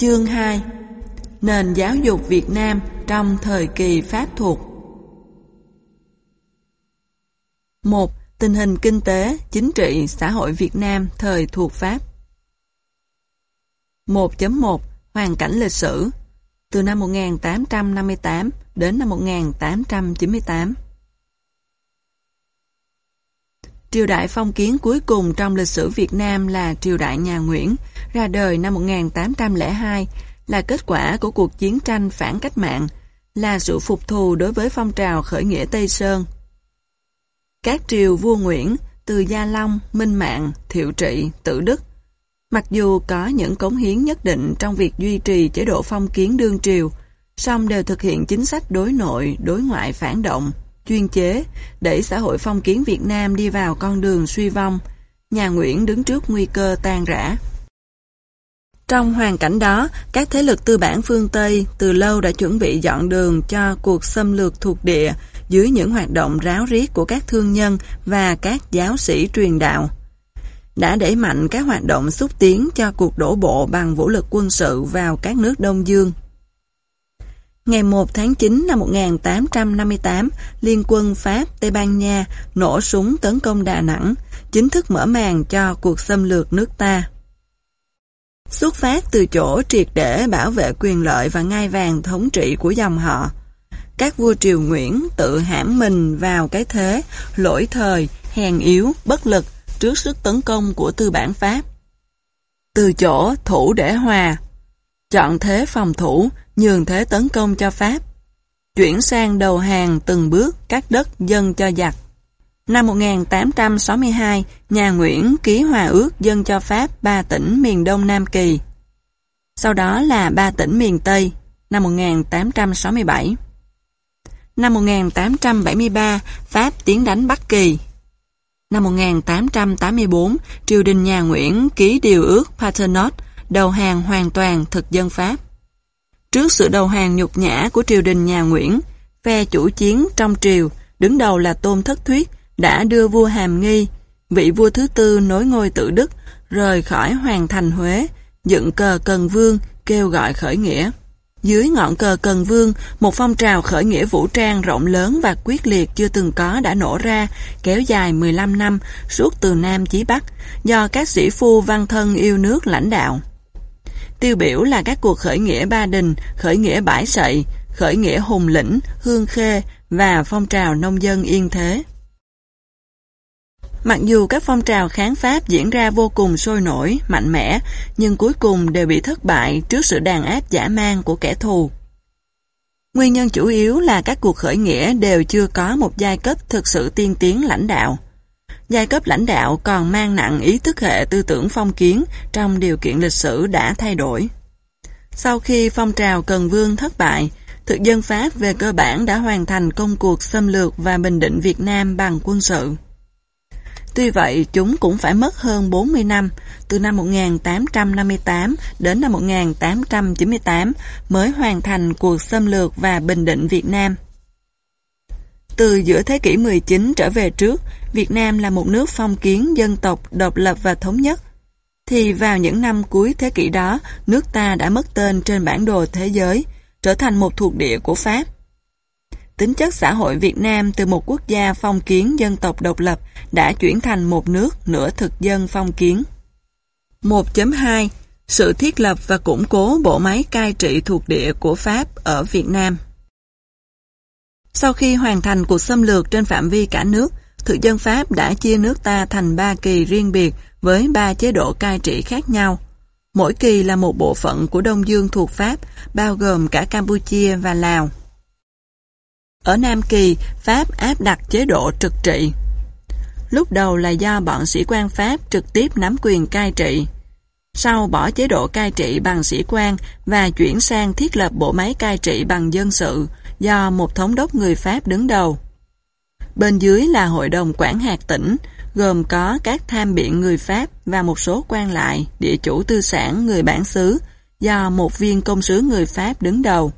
Chương 2. Nền giáo dục Việt Nam trong thời kỳ Pháp thuộc. 1. Tình hình kinh tế, chính trị, xã hội Việt Nam thời thuộc Pháp. 1.1. Hoàn cảnh lịch sử từ năm 1858 đến năm 1898. Triều đại phong kiến cuối cùng trong lịch sử Việt Nam là triều đại nhà Nguyễn, ra đời năm 1802, là kết quả của cuộc chiến tranh phản cách mạng, là sự phục thù đối với phong trào khởi nghĩa Tây Sơn. Các triều vua Nguyễn, từ Gia Long, Minh Mạng, Thiệu Trị, Tự Đức, mặc dù có những cống hiến nhất định trong việc duy trì chế độ phong kiến đương triều, song đều thực hiện chính sách đối nội, đối ngoại phản động, chuyên chế, đẩy xã hội phong kiến Việt Nam đi vào con đường suy vong. Nhà Nguyễn đứng trước nguy cơ tan rã. Trong hoàn cảnh đó, các thế lực tư bản phương Tây từ lâu đã chuẩn bị dọn đường cho cuộc xâm lược thuộc địa dưới những hoạt động ráo riết của các thương nhân và các giáo sĩ truyền đạo. Đã đẩy mạnh các hoạt động xúc tiến cho cuộc đổ bộ bằng vũ lực quân sự vào các nước Đông Dương. Ngày 1 tháng 9 năm 1858, Liên quân Pháp, Tây Ban Nha nổ súng tấn công Đà Nẵng, chính thức mở màn cho cuộc xâm lược nước ta. Xuất phát từ chỗ triệt để bảo vệ quyền lợi và ngai vàng thống trị của dòng họ, các vua triều Nguyễn tự hãm mình vào cái thế lỗi thời, hèn yếu, bất lực trước sức tấn công của tư bản Pháp. Từ chỗ thủ để hòa, chọn thế phòng thủ, nhường thế tấn công cho Pháp, chuyển sang đầu hàng từng bước các đất dâng cho giặc. Năm 1862, nhà Nguyễn ký hòa ước dâng cho Pháp 3 tỉnh miền Đông Nam Kỳ. Sau đó là 3 tỉnh miền Tây, năm 1867. Năm 1873, Pháp tiến đánh Bắc Kỳ. Năm 1884, triều đình nhà Nguyễn ký điều ước Paternotte, đầu hàng hoàn toàn thực dân Pháp. Trước sự đầu hàng nhục nhã của triều đình nhà Nguyễn, phe chủ chiến trong triều, đứng đầu là Tôn Thất Thuyết, đã đưa vua Hàm Nghi, vị vua thứ tư nối ngôi Tự Đức, rời khỏi hoàng thành Huế, dựng cờ Cần Vương, kêu gọi khởi nghĩa. Dưới ngọn cờ Cần Vương, một phong trào khởi nghĩa vũ trang rộng lớn và quyết liệt chưa từng có đã nổ ra, kéo dài 15 năm, suốt từ Nam chí Bắc, do các sĩ phu văn thân yêu nước lãnh đạo. Tiêu biểu là các cuộc khởi nghĩa Ba Đình, khởi nghĩa Bãi Sậy, khởi nghĩa Hùng Lĩnh, Hương Khê và phong trào nông dân Yên Thế. Mặc dù các phong trào kháng Pháp diễn ra vô cùng sôi nổi, mạnh mẽ, nhưng cuối cùng đều bị thất bại trước sự đàn áp dã man của kẻ thù. Nguyên nhân chủ yếu là các cuộc khởi nghĩa đều chưa có một giai cấp thực sự tiên tiến lãnh đạo. Giai cấp lãnh đạo còn mang nặng ý thức hệ tư tưởng phong kiến trong điều kiện lịch sử đã thay đổi. Sau khi phong trào Cần Vương thất bại, thực dân Pháp về cơ bản đã hoàn thành công cuộc xâm lược và bình định Việt Nam bằng quân sự. Tuy vậy, chúng cũng phải mất hơn 40 năm, từ năm 1858 đến năm 1898 mới hoàn thành cuộc xâm lược và bình định Việt Nam. Từ giữa thế kỷ 19 trở về trước, Việt Nam là một nước phong kiến dân tộc độc lập và thống nhất, thì vào những năm cuối thế kỷ đó, nước ta đã mất tên trên bản đồ thế giới, trở thành một thuộc địa của Pháp. Tính chất xã hội Việt Nam từ một quốc gia phong kiến dân tộc độc lập đã chuyển thành một nước nửa thực dân phong kiến. 1.2. Sự thiết lập và củng cố bộ máy cai trị thuộc địa của Pháp ở Việt Nam. Sau khi hoàn thành cuộc xâm lược trên phạm vi cả nước, thực dân Pháp đã chia nước ta thành 3 kỳ riêng biệt với 3 chế độ cai trị khác nhau. Mỗi kỳ là một bộ phận của Đông Dương thuộc Pháp, bao gồm cả Campuchia và Lào. Ở Nam Kỳ, Pháp áp đặt chế độ trực trị. Lúc đầu là do bọn sĩ quan Pháp trực tiếp nắm quyền cai trị. Sau bỏ chế độ cai trị bằng sĩ quan và chuyển sang thiết lập bộ máy cai trị bằng dân sự do một thống đốc người Pháp đứng đầu. Bên dưới là hội đồng quản hạt tỉnh, gồm có các tham biện người Pháp và một số quan lại, địa chủ tư sản người bản xứ, do một viên công sứ người Pháp đứng đầu.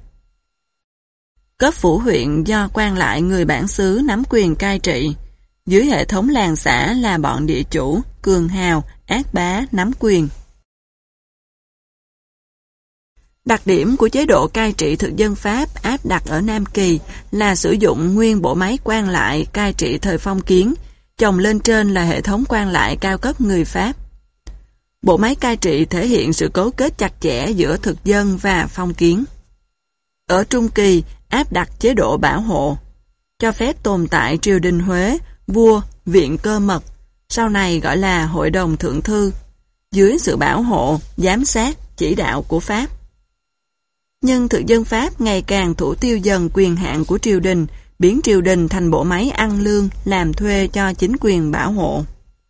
Cấp phủ huyện do quan lại người bản xứ nắm quyền cai trị. Dưới hệ thống làng xã là bọn địa chủ, cường hào, ác bá nắm quyền. Đặc điểm của chế độ cai trị thực dân Pháp áp đặt ở Nam Kỳ là sử dụng nguyên bộ máy quan lại cai trị thời phong kiến, chồng lên trên là hệ thống quan lại cao cấp người Pháp. Bộ máy cai trị thể hiện sự cấu kết chặt chẽ giữa thực dân và phong kiến. Ở Trung Kỳ, áp đặt chế độ bảo hộ, cho phép tồn tại triều đình Huế, vua, viện cơ mật, sau này gọi là Hội đồng Thượng Thư, dưới sự bảo hộ, giám sát, chỉ đạo của Pháp. Nhưng thực dân Pháp ngày càng thủ tiêu dần quyền hạn của triều đình, biến triều đình thành bộ máy ăn lương, làm thuê cho chính quyền bảo hộ.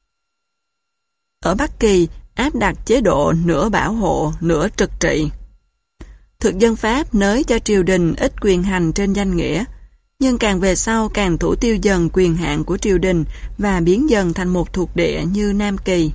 Ở Bắc Kỳ, áp đặt chế độ nửa bảo hộ, nửa trực trị. Thực dân Pháp nới cho triều đình ít quyền hành trên danh nghĩa, nhưng càng về sau càng thủ tiêu dần quyền hạn của triều đình và biến dần thành một thuộc địa như Nam Kỳ.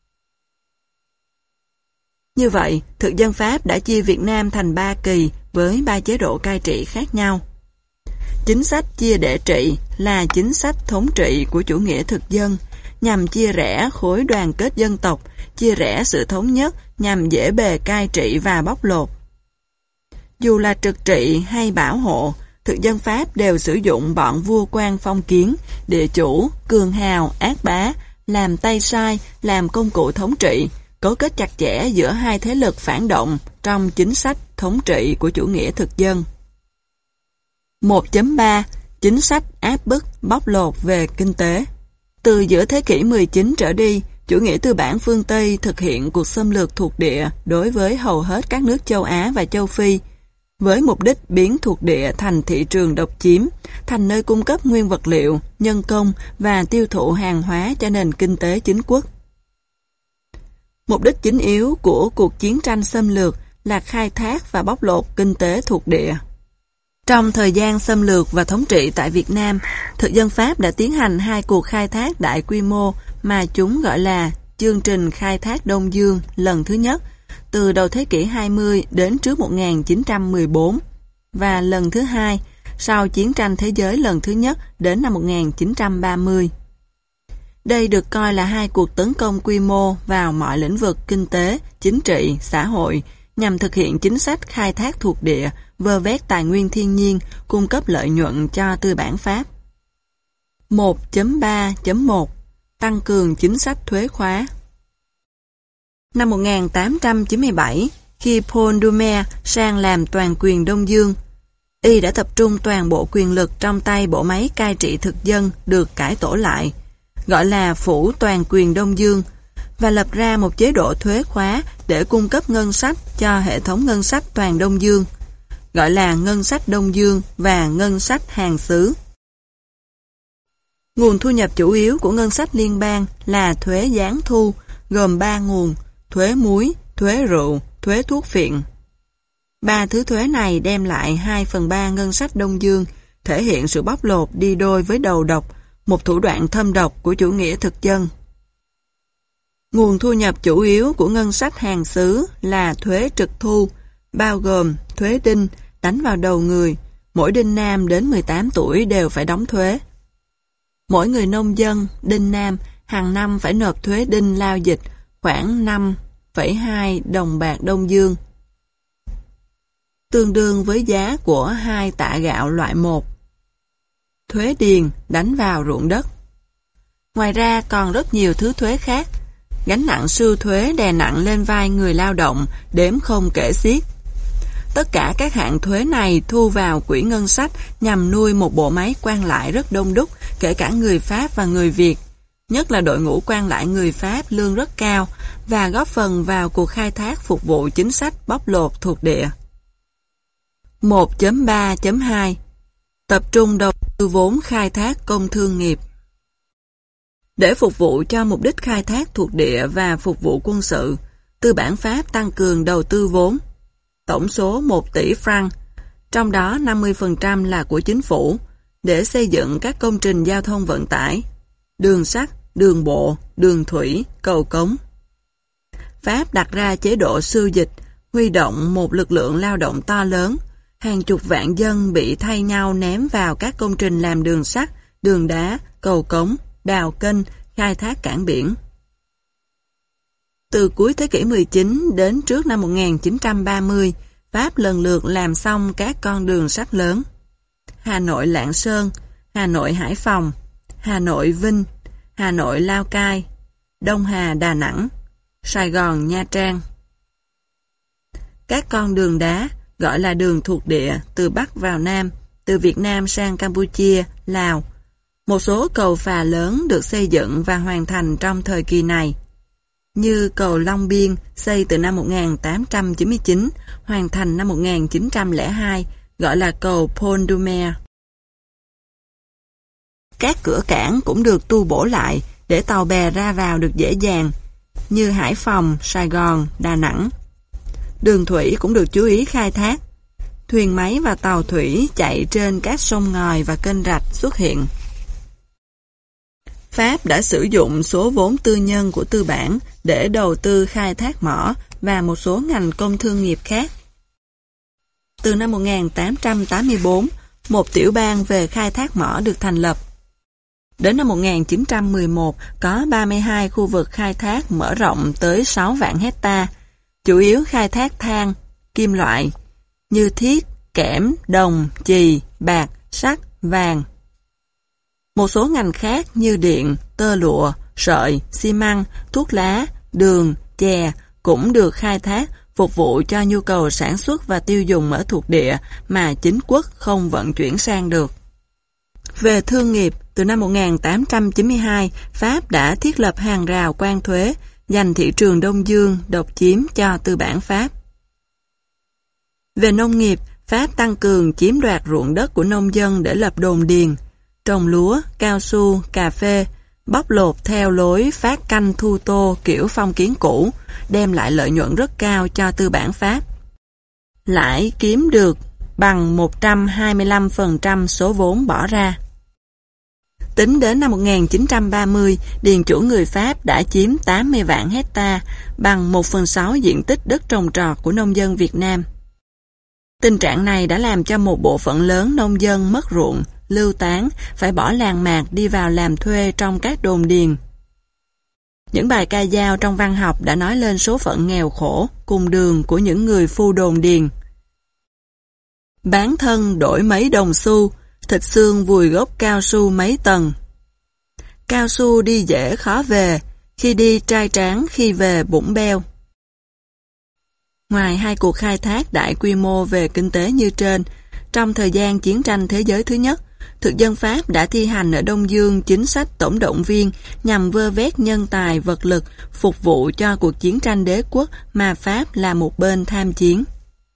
Như vậy, thực dân Pháp đã chia Việt Nam thành 3 kỳ với 3 chế độ cai trị khác nhau. Chính sách chia để trị là chính sách thống trị của chủ nghĩa thực dân, nhằm chia rẽ khối đoàn kết dân tộc, chia rẽ sự thống nhất nhằm dễ bề cai trị và bóc lột. Dù là trực trị hay bảo hộ, thực dân Pháp đều sử dụng bọn vua quan phong kiến, địa chủ, cường hào, ác bá, làm tay sai, làm công cụ thống trị, cấu kết chặt chẽ giữa hai thế lực phản động trong chính sách thống trị của chủ nghĩa thực dân. 1.3 Chính sách áp bức bóc lột về kinh tế. Từ giữa thế kỷ 19 trở đi, chủ nghĩa tư bản phương Tây thực hiện cuộc xâm lược thuộc địa đối với hầu hết các nước châu Á và châu Phi, với mục đích biến thuộc địa thành thị trường độc chiếm, thành nơi cung cấp nguyên vật liệu, nhân công và tiêu thụ hàng hóa cho nền kinh tế chính quốc. Mục đích chính yếu của cuộc chiến tranh xâm lược là khai thác và bóc lột kinh tế thuộc địa. Trong thời gian xâm lược và thống trị tại Việt Nam, thực dân Pháp đã tiến hành 2 cuộc khai thác đại quy mô mà chúng gọi là chương trình khai thác Đông Dương lần thứ nhất, từ đầu thế kỷ 20 đến trước 1914, và lần thứ hai, sau chiến tranh thế giới lần thứ nhất đến năm 1930. Đây được coi là 2 cuộc tấn công quy mô vào mọi lĩnh vực kinh tế, chính trị, xã hội, nhằm thực hiện chính sách khai thác thuộc địa, vơ vét tài nguyên thiên nhiên, cung cấp lợi nhuận cho tư bản Pháp. 1.3.1 Tăng cường chính sách thuế khóa. Năm 1897, khi Paul Doumer sang làm toàn quyền Đông Dương, y đã tập trung toàn bộ quyền lực trong tay bộ máy cai trị thực dân được cải tổ lại, gọi là Phủ Toàn quyền Đông Dương, và lập ra một chế độ thuế khóa để cung cấp ngân sách cho hệ thống ngân sách toàn Đông Dương, gọi là ngân sách Đông Dương và ngân sách hàng xứ. Nguồn thu nhập chủ yếu của ngân sách liên bang là thuế gián thu, gồm 3 nguồn: thuế muối, thuế rượu, thuế thuốc phiện. 3 thứ thuế này đem lại 2/3 ngân sách Đông Dương, thể hiện sự bóc lột đi đôi với đầu độc, một thủ đoạn thâm độc của chủ nghĩa thực dân. Nguồn thu nhập chủ yếu của ngân sách hàng xứ là thuế trực thu, bao gồm thuế đinh, đánh vào đầu người, mỗi đinh nam đến 18 tuổi đều phải đóng thuế. Mỗi người nông dân, đinh nam, hàng năm phải nộp thuế đinh lao dịch khoảng 5,2 đồng bạc Đông Dương, tương đương với giá của 2 tạ gạo loại 1. Thuế điền đánh vào ruộng đất. Ngoài ra còn rất nhiều thứ thuế khác. Gánh nặng sưu thuế đè nặng lên vai người lao động, đếm không kể xiết. Tất cả các hạng thuế này thu vào quỹ ngân sách nhằm nuôi một bộ máy quan lại rất đông đúc, kể cả người Pháp và người Việt, nhất là đội ngũ quan lại người Pháp lương rất cao, và góp phần vào cuộc khai thác phục vụ chính sách bóc lột thuộc địa. 1.3.2 Tập trung đầu tư vốn khai thác công thương nghiệp. Để phục vụ cho mục đích khai thác thuộc địa và phục vụ quân sự, tư bản Pháp tăng cường đầu tư vốn. Tổng số 1 tỷ franc, trong đó 50% là của chính phủ, để xây dựng các công trình giao thông vận tải, đường sắt, đường bộ, đường thủy, cầu cống. Pháp đặt ra chế độ sưu dịch, huy động một lực lượng lao động to lớn, hàng chục vạn dân bị thay nhau ném vào các công trình làm đường sắt, đường đá, cầu cống, đào kênh, khai thác cảng biển. Từ cuối thế kỷ 19 đến trước năm 1930, Pháp lần lượt làm xong các con đường sắt lớn: Hà Nội Lạng Sơn, Hà Nội Hải Phòng, Hà Nội Vinh, Hà Nội Lào Cai, Đông Hà Đà Nẵng, Sài Gòn Nha Trang. Các con đường đá gọi là đường thuộc địa từ Bắc vào Nam, từ Việt Nam sang Campuchia, Lào. Một số cầu phà lớn được xây dựng và hoàn thành trong thời kỳ này, như cầu Long Biên xây từ năm 1899, hoàn thành năm 1902, gọi là cầu Pont du Mer. Các cửa cảng cũng được tu bổ lại để tàu bè ra vào được dễ dàng, như Hải Phòng, Sài Gòn, Đà Nẵng. Đường thủy cũng được chú ý khai thác. Thuyền máy và tàu thủy chạy trên các sông ngòi và kênh rạch xuất hiện. Pháp đã sử dụng số vốn tư nhân của tư bản để đầu tư khai thác mỏ và một số ngành công thương nghiệp khác. Từ năm 1884, một tiểu bang về khai thác mỏ được thành lập. Đến năm 1911, có 32 khu vực khai thác mở rộng tới 6 vạn hecta, chủ yếu khai thác than, kim loại, như thiết, kẽm, đồng, chì, bạc, sắt, vàng. Một số ngành khác như điện, tơ lụa, sợi, xi măng, thuốc lá, đường, chè cũng được khai thác phục vụ cho nhu cầu sản xuất và tiêu dùng ở thuộc địa mà chính quốc không vận chuyển sang được. Về thương nghiệp, từ năm 1892, Pháp đã thiết lập hàng rào quan thuế, dành thị trường Đông Dương độc chiếm cho tư bản Pháp. Về nông nghiệp, Pháp tăng cường chiếm đoạt ruộng đất của nông dân để lập đồn điền, trồng lúa, cao su, cà phê, bóc lột theo lối phát canh thu tô kiểu phong kiến cũ, đem lại lợi nhuận rất cao cho tư bản Pháp. Lãi kiếm được bằng 125% số vốn bỏ ra. Tính đến năm 1930, điền chủ người Pháp đã chiếm 80 vạn hecta, bằng 1/6 diện tích đất trồng trọt của nông dân Việt Nam. Tình trạng này đã làm cho một bộ phận lớn nông dân mất ruộng, lưu tán, phải bỏ làng mạc đi vào làm thuê trong các đồn điền. Những bài ca dao trong văn học đã nói lên số phận nghèo khổ, cùng đường của những người phu đồn điền. Bán thân đổi mấy đồng xu, thịt xương vùi gốc cao su mấy tầng. Cao su đi dễ khó về, khi đi trai tráng khi về bụng beo. Ngoài hai cuộc khai thác đại quy mô về kinh tế như trên, trong thời gian chiến tranh thế giới thứ nhất, thực dân Pháp đã thi hành ở Đông Dương chính sách tổng động viên nhằm vơ vét nhân tài vật lực phục vụ cho cuộc chiến tranh đế quốc mà Pháp là một bên tham chiến.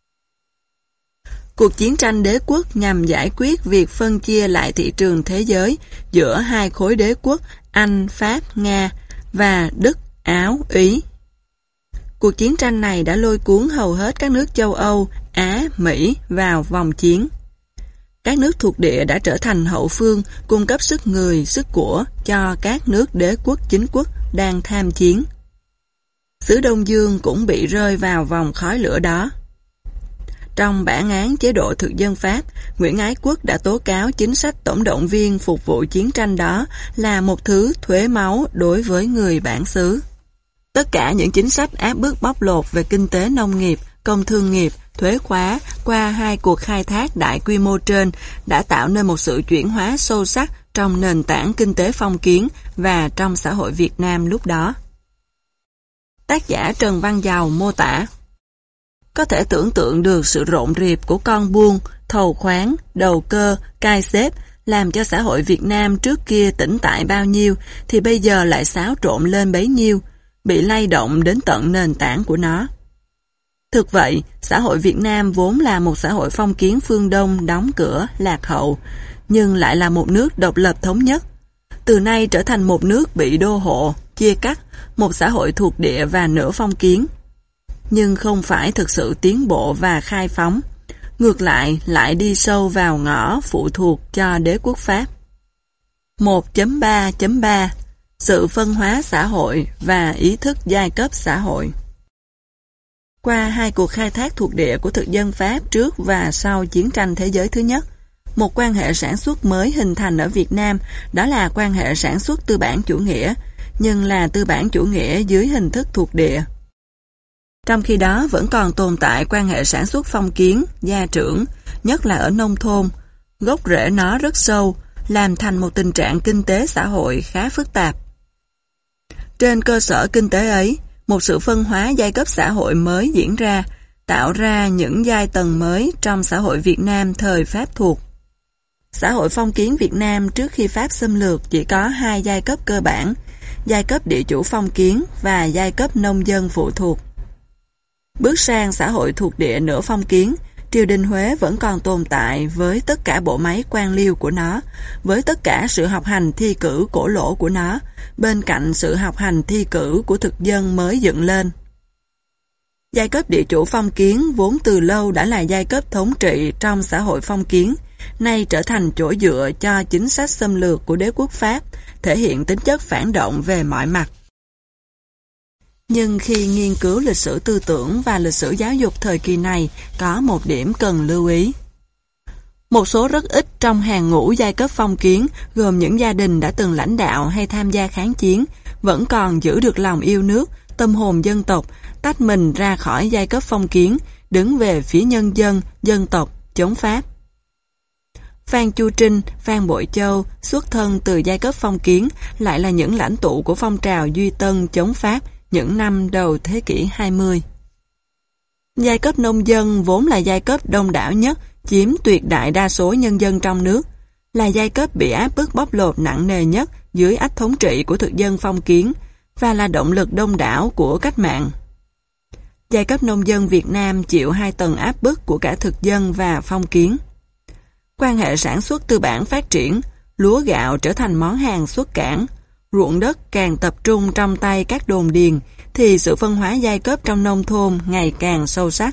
Cuộc chiến tranh đế quốc nhằm giải quyết việc phân chia lại thị trường thế giới giữa hai khối đế quốc Anh, Pháp, Nga và Đức, Áo, Ý. Cuộc chiến tranh này đã lôi cuốn hầu hết các nước châu Âu, Á, Mỹ vào vòng chiến. Các nước thuộc địa đã trở thành hậu phương cung cấp sức người, sức của cho các nước đế quốc chính quốc đang tham chiến. Xứ Đông Dương cũng bị rơi vào vòng khói lửa đó. Trong bản án chế độ thực dân Pháp, Nguyễn Ái Quốc đã tố cáo chính sách tổng động viên phục vụ chiến tranh đó là một thứ thuế máu đối với người bản xứ. Tất cả những chính sách áp bức bóc lột về kinh tế nông nghiệp, công thương nghiệp, thuế khóa qua hai cuộc khai thác đại quy mô trên đã tạo nên một sự chuyển hóa sâu sắc trong nền tảng kinh tế phong kiến và trong xã hội Việt Nam lúc đó. Tác giả Trần Văn Dầu mô tả: có thể tưởng tượng được sự rộn rịp của con buôn, thầu khoán, đầu cơ, cai xếp làm cho xã hội Việt Nam trước kia tĩnh tại bao nhiêu thì bây giờ lại xáo trộn lên bấy nhiêu, bị lay động đến tận nền tảng của nó. Thực vậy, xã hội Việt Nam vốn là một xã hội phong kiến phương Đông đóng cửa, lạc hậu, nhưng lại là một nước độc lập thống nhất. Từ nay trở thành một nước bị đô hộ, chia cắt, một xã hội thuộc địa và nửa phong kiến. Nhưng không phải thực sự tiến bộ và khai phóng, ngược lại đi sâu vào ngõ phụ thuộc cho đế quốc Pháp. 1.3.3 Sự phân hóa xã hội và ý thức giai cấp xã hội. Qua hai cuộc khai thác thuộc địa của thực dân Pháp trước và sau chiến tranh thế giới thứ nhất, một quan hệ sản xuất mới hình thành ở Việt Nam, đó là quan hệ sản xuất tư bản chủ nghĩa, nhưng là tư bản chủ nghĩa dưới hình thức thuộc địa. Trong khi đó vẫn còn tồn tại quan hệ sản xuất phong kiến, gia trưởng, nhất là ở nông thôn. Gốc rễ nó rất sâu, làm thành một tình trạng kinh tế xã hội khá phức tạp. Trên cơ sở kinh tế ấy, một sự phân hóa giai cấp xã hội mới diễn ra, tạo ra những giai tầng mới trong xã hội Việt Nam thời Pháp thuộc. Xã hội phong kiến Việt Nam trước khi Pháp xâm lược chỉ có hai giai cấp cơ bản, giai cấp địa chủ phong kiến và giai cấp nông dân phụ thuộc. Bước sang xã hội thuộc địa nửa phong kiến, triều đình Huế vẫn còn tồn tại với tất cả bộ máy quan liêu của nó, với tất cả sự học hành thi cử cổ lỗ của nó, bên cạnh sự học hành thi cử của thực dân mới dựng lên. Giai cấp địa chủ phong kiến vốn từ lâu đã là giai cấp thống trị trong xã hội phong kiến, nay trở thành chỗ dựa cho chính sách xâm lược của đế quốc Pháp, thể hiện tính chất phản động về mọi mặt. Nhưng khi nghiên cứu lịch sử tư tưởng và lịch sử giáo dục thời kỳ này, có một điểm cần lưu ý. Một số rất ít trong hàng ngũ giai cấp phong kiến, gồm những gia đình đã từng lãnh đạo hay tham gia kháng chiến, vẫn còn giữ được lòng yêu nước, tâm hồn dân tộc, tách mình ra khỏi giai cấp phong kiến, đứng về phía nhân dân, dân tộc, chống Pháp. Phan Chu Trinh, Phan Bội Châu, xuất thân từ giai cấp phong kiến, lại là những lãnh tụ của phong trào Duy Tân chống Pháp những năm đầu thế kỷ 20. Giai cấp nông dân vốn là giai cấp đông đảo nhất, chiếm tuyệt đại đa số nhân dân trong nước, là giai cấp bị áp bức bóc lột nặng nề nhất dưới ách thống trị của thực dân phong kiến và là động lực đông đảo của cách mạng. Giai cấp nông dân Việt Nam chịu hai tầng áp bức của cả thực dân và phong kiến. Quan hệ sản xuất tư bản phát triển, lúa gạo trở thành món hàng xuất cảng, ruộng đất càng tập trung trong tay các đồn điền, thì sự phân hóa giai cấp trong nông thôn ngày càng sâu sắc.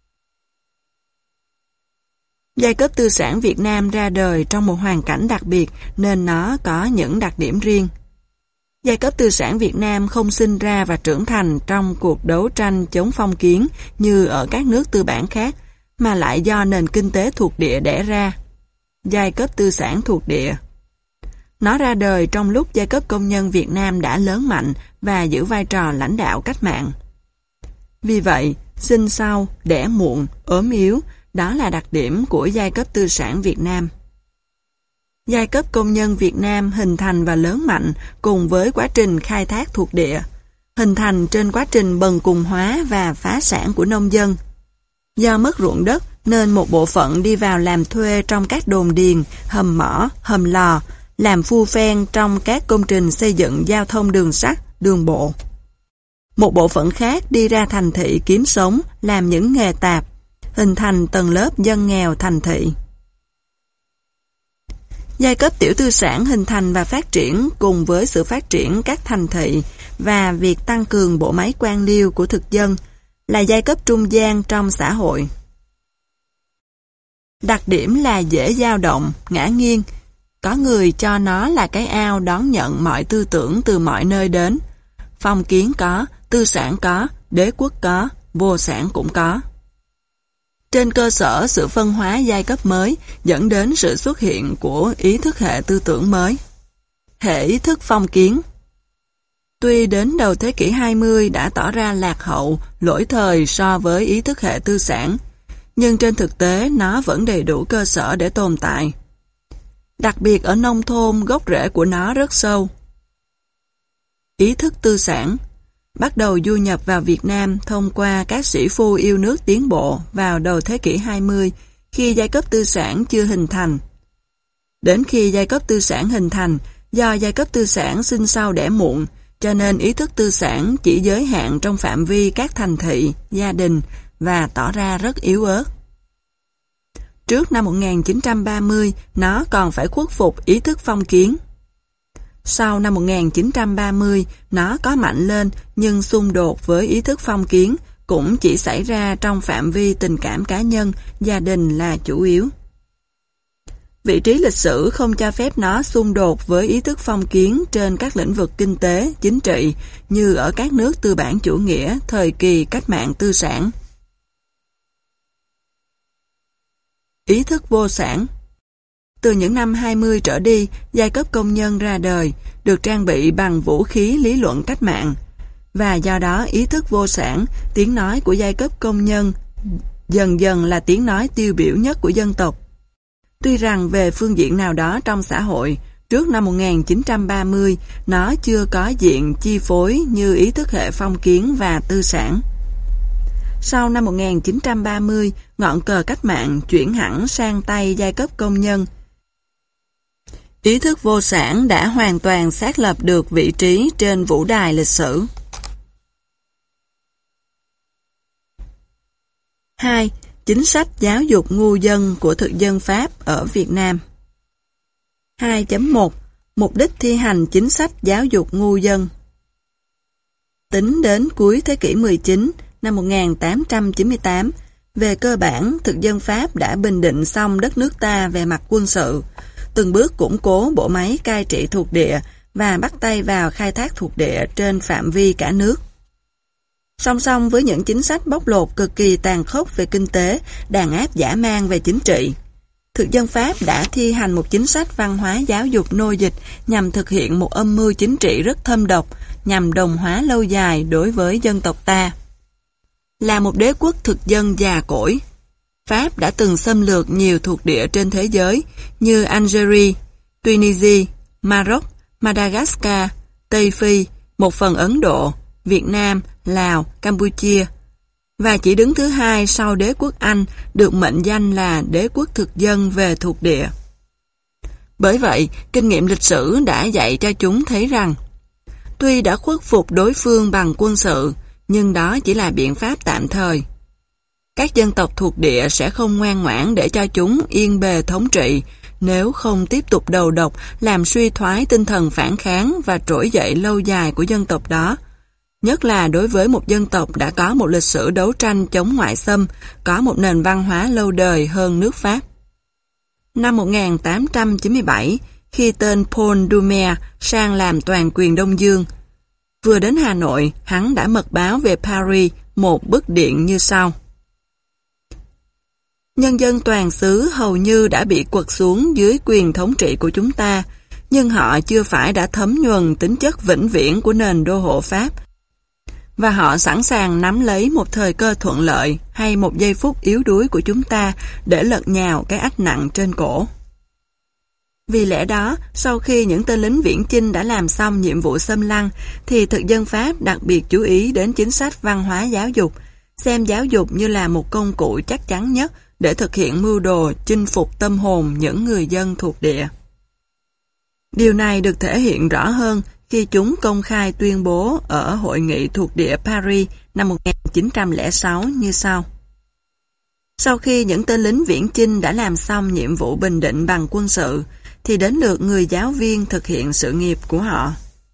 Giai cấp tư sản Việt Nam ra đời trong một hoàn cảnh đặc biệt nên nó có những đặc điểm riêng. Giai cấp tư sản Việt Nam không sinh ra và trưởng thành trong cuộc đấu tranh chống phong kiến như ở các nước tư bản khác, mà lại do nền kinh tế thuộc địa đẻ ra. Giai cấp tư sản thuộc địa. Nó ra đời trong lúc giai cấp công nhân Việt Nam đã lớn mạnh và giữ vai trò lãnh đạo cách mạng. Vì vậy, sinh sau, đẻ muộn, ốm yếu, đó là đặc điểm của giai cấp tư sản Việt Nam. Giai cấp công nhân Việt Nam hình thành và lớn mạnh cùng với quá trình khai thác thuộc địa, hình thành trên quá trình bần cùng hóa và phá sản của nông dân. Do mất ruộng đất nên một bộ phận đi vào làm thuê trong các đồn điền, hầm mỏ, hầm lò, làm phu phen trong các công trình xây dựng giao thông đường sắt, đường bộ. Một bộ phận khác đi ra thành thị kiếm sống, làm những nghề tạp, hình thành tầng lớp dân nghèo thành thị. Giai cấp tiểu tư sản hình thành và phát triển cùng với sự phát triển các thành thị và việc tăng cường bộ máy quan liêu của thực dân, là giai cấp trung gian trong xã hội. Đặc điểm là dễ dao động, ngã nghiêng. Có người cho nó là cái ao đón nhận mọi tư tưởng từ mọi nơi đến. Phong kiến có, tư sản có, đế quốc có, vô sản cũng có. Trên cơ sở sự phân hóa giai cấp mới dẫn đến sự xuất hiện của ý thức hệ tư tưởng mới. Hệ ý thức phong kiến. Tuy đến đầu thế kỷ 20 đã tỏ ra lạc hậu, lỗi thời so với ý thức hệ tư sản, nhưng trên thực tế nó vẫn đầy đủ cơ sở để tồn tại. Đặc biệt ở nông thôn, gốc rễ của nó rất sâu. Ý thức tư sản bắt đầu du nhập vào Việt Nam thông qua các sĩ phu yêu nước tiến bộ vào đầu thế kỷ 20 khi giai cấp tư sản chưa hình thành. Đến khi giai cấp tư sản hình thành, do giai cấp tư sản sinh sau đẻ muộn, cho nên ý thức tư sản chỉ giới hạn trong phạm vi các thành thị, gia đình và tỏ ra rất yếu ớt. Trước năm 1930, nó còn phải khuất phục ý thức phong kiến. Sau năm 1930, nó có mạnh lên nhưng xung đột với ý thức phong kiến cũng chỉ xảy ra trong phạm vi tình cảm cá nhân, gia đình là chủ yếu. Vị trí lịch sử không cho phép nó xung đột với ý thức phong kiến trên các lĩnh vực kinh tế, chính trị như ở các nước tư bản chủ nghĩa thời kỳ cách mạng tư sản. Ý thức vô sản. Từ những năm 20 trở đi, giai cấp công nhân ra đời, được trang bị bằng vũ khí lý luận cách mạng. và do đó ý thức vô sản, tiếng nói của giai cấp công nhân, dần dần là tiếng nói tiêu biểu nhất của dân tộc. Tuy rằng về phương diện nào đó trong xã hội, trước năm 1930, nó chưa có diện chi phối như ý thức hệ phong kiến và tư sản. Sau năm 1930, ngọn cờ cách mạng chuyển hẳn sang tay giai cấp công nhân. Ý thức vô sản đã hoàn toàn xác lập được vị trí trên vũ đài lịch sử. 2. Chính sách giáo dục ngu dân của thực dân Pháp ở Việt Nam. 2.1 Mục đích thi hành chính sách giáo dục ngu dân. Tính đến cuối thế kỷ 19, năm 1898, về cơ bản, thực dân Pháp đã bình định xong đất nước ta về mặt quân sự, từng bước củng cố bộ máy cai trị thuộc địa và bắt tay vào khai thác thuộc địa trên phạm vi cả nước. Song song với những chính sách bóc lột cực kỳ tàn khốc về kinh tế, đàn áp dã man về chính trị, thực dân Pháp đã thi hành một chính sách văn hóa giáo dục nô dịch nhằm thực hiện một âm mưu chính trị rất thâm độc, nhằm đồng hóa lâu dài đối với dân tộc ta. Là một đế quốc thực dân già cỗi, Pháp đã từng xâm lược nhiều thuộc địa trên thế giới như Algeria, Tunisia, Maroc, Madagascar, Tây Phi, một phần Ấn Độ, Việt Nam, Lào, Campuchia, và chỉ đứng thứ hai sau đế quốc Anh, được mệnh danh là đế quốc thực dân về thuộc địa. Bởi vậy, kinh nghiệm lịch sử đã dạy cho chúng thấy rằng, tuy đã khuất phục đối phương bằng quân sự, nhưng đó chỉ là biện pháp tạm thời. Các dân tộc thuộc địa sẽ không ngoan ngoãn để cho chúng yên bề thống trị, nếu không tiếp tục đầu độc, làm suy thoái tinh thần phản kháng và trỗi dậy lâu dài của dân tộc đó. Nhất là đối với một dân tộc đã có một lịch sử đấu tranh chống ngoại xâm, có một nền văn hóa lâu đời hơn nước Pháp. Năm 1897, khi tên Paul Doumer sang làm toàn quyền Đông Dương, vừa đến Hà Nội, hắn đã mật báo về Paris một bức điện như sau. Nhân dân toàn xứ hầu như đã bị quật xuống dưới quyền thống trị của chúng ta, nhưng họ chưa phải đã thấm nhuần tính chất vĩnh viễn của nền đô hộ Pháp, và họ sẵn sàng nắm lấy một thời cơ thuận lợi hay một giây phút yếu đuối của chúng ta để lật nhào cái ách nặng trên cổ. Vì lẽ đó, sau khi những tên lính viễn chinh đã làm xong nhiệm vụ xâm lăng, thì thực dân Pháp đặc biệt chú ý đến chính sách văn hóa giáo dục, xem giáo dục như là một công cụ chắc chắn nhất để thực hiện mưu đồ chinh phục tâm hồn những người dân thuộc địa. Điều này được thể hiện rõ hơn khi chúng công khai tuyên bố ở Hội nghị thuộc địa Paris năm 1906 như sau. Sau khi những tên lính viễn chinh đã làm xong nhiệm vụ bình định bằng quân sự, thì đến lượt người giáo viên thực hiện sự nghiệp của họ.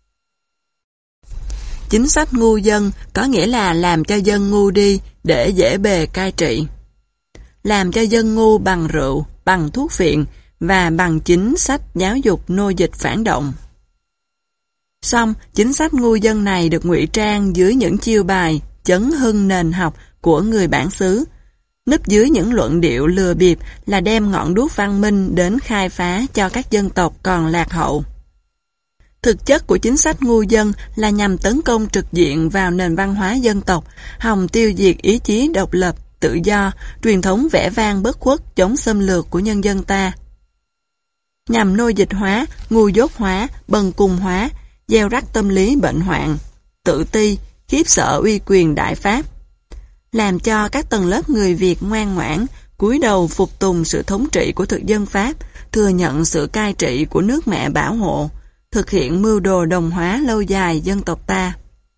Chính sách ngu dân có nghĩa là làm cho dân ngu đi để dễ bề cai trị. Làm cho dân ngu bằng rượu, bằng thuốc phiện và bằng chính sách giáo dục nô dịch phản động. Song, chính sách ngu dân này được ngụy trang dưới những chiêu bài chấn hưng nền học của người bản xứ, núp dưới những luận điệu lừa bịp là đem ngọn đuốc văn minh đến khai phá cho các dân tộc còn lạc hậu. Thực chất của chính sách ngu dân là nhằm tấn công trực diện vào nền văn hóa dân tộc, hòng tiêu diệt ý chí độc lập, tự do, truyền thống vẻ vang bất khuất chống xâm lược của nhân dân ta. Nhằm nô dịch hóa, ngu dốt hóa, bần cùng hóa, gieo rắc tâm lý bệnh hoạn, tự ti, khiếp sợ uy quyền đại Pháp, làm cho các tầng lớp người Việt ngoan ngoãn, cúi đầu phục tùng sự thống trị của thực dân Pháp, thừa nhận sự cai trị của nước mẹ bảo hộ, thực hiện mưu đồ đồng hóa lâu dài dân tộc ta.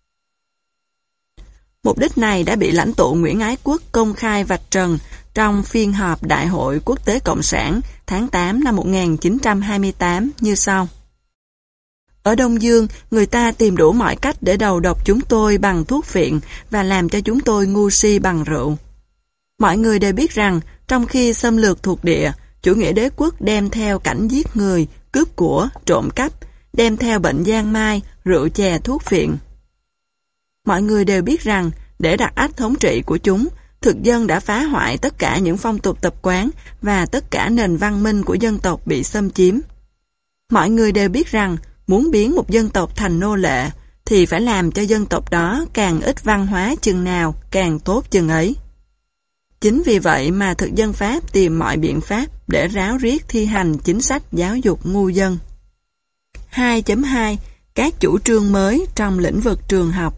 Mục đích này đã bị lãnh tụ Nguyễn Ái Quốc công khai vạch trần trong phiên họp Đại hội Quốc tế Cộng sản tháng 8 năm 1928 như sau. Ở Đông Dương, người ta tìm đủ mọi cách để đầu độc chúng tôi bằng thuốc phiện và làm cho chúng tôi ngu si bằng rượu. Mọi người đều biết rằng, trong khi xâm lược thuộc địa, chủ nghĩa đế quốc đem theo cảnh giết người, cướp của, trộm cắp, đem theo bệnh giang mai, rượu chè thuốc phiện. Mọi người đều biết rằng, để đặt ách thống trị của chúng, thực dân đã phá hoại tất cả những phong tục tập quán và tất cả nền văn minh của dân tộc bị xâm chiếm. Mọi người đều biết rằng, muốn biến một dân tộc thành nô lệ, thì phải làm cho dân tộc đó càng ít văn hóa chừng nào càng tốt chừng ấy. Chính vì vậy mà thực dân Pháp tìm mọi biện pháp để ráo riết thi hành chính sách giáo dục ngu dân. 2.2 Các chủ trương mới trong lĩnh vực trường học.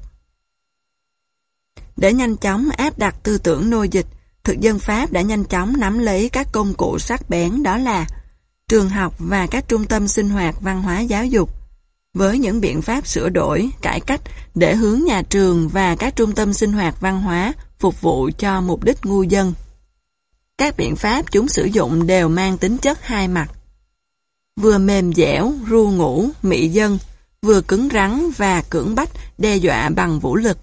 Để nhanh chóng áp đặt tư tưởng nô dịch, thực dân Pháp đã nhanh chóng nắm lấy các công cụ sắc bén, đó là trường học và các trung tâm sinh hoạt văn hóa giáo dục, với những biện pháp sửa đổi, cải cách để hướng nhà trường và các trung tâm sinh hoạt văn hóa phục vụ cho mục đích ngu dân. Các biện pháp chúng sử dụng đều mang tính chất hai mặt, vừa mềm dẻo, ru ngủ, mị dân, vừa cứng rắn và cưỡng bách, đe dọa bằng vũ lực.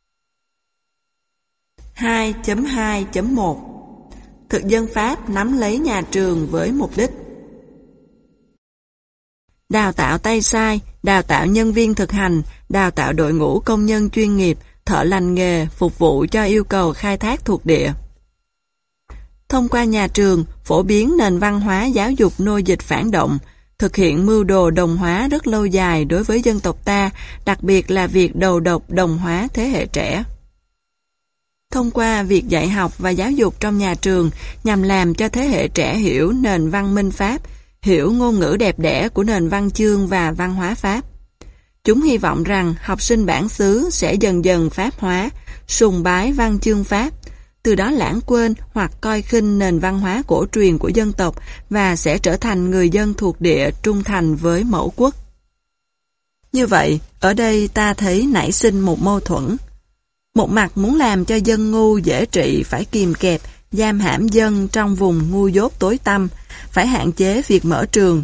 2.2.1 Thực dân Pháp nắm lấy nhà trường với mục đích đào tạo tay sai, đào tạo nhân viên thực hành, đào tạo đội ngũ công nhân chuyên nghiệp, thợ lành nghề phục vụ cho yêu cầu khai thác thuộc địa. Thông qua nhà trường, phổ biến nền văn hóa giáo dục nô dịch phản động, thực hiện mưu đồ đồng hóa rất lâu dài đối với dân tộc ta, đặc biệt là việc đầu độc đồng hóa thế hệ trẻ. Thông qua việc dạy học và giáo dục trong nhà trường nhằm làm cho thế hệ trẻ hiểu nền văn minh Pháp, hiểu ngôn ngữ đẹp đẽ của nền văn chương và văn hóa Pháp. Chúng hy vọng rằng học sinh bản xứ sẽ dần dần Pháp hóa, sùng bái văn chương Pháp, từ đó lãng quên hoặc coi khinh nền văn hóa cổ truyền của dân tộc và sẽ trở thành người dân thuộc địa trung thành với mẫu quốc. Như vậy, ở đây ta thấy nảy sinh một mâu thuẫn. Một mặt muốn làm cho dân ngu dễ trị phải kìm kẹp, giam hãm dân trong vùng ngu dốt tối tăm, phải hạn chế việc mở trường.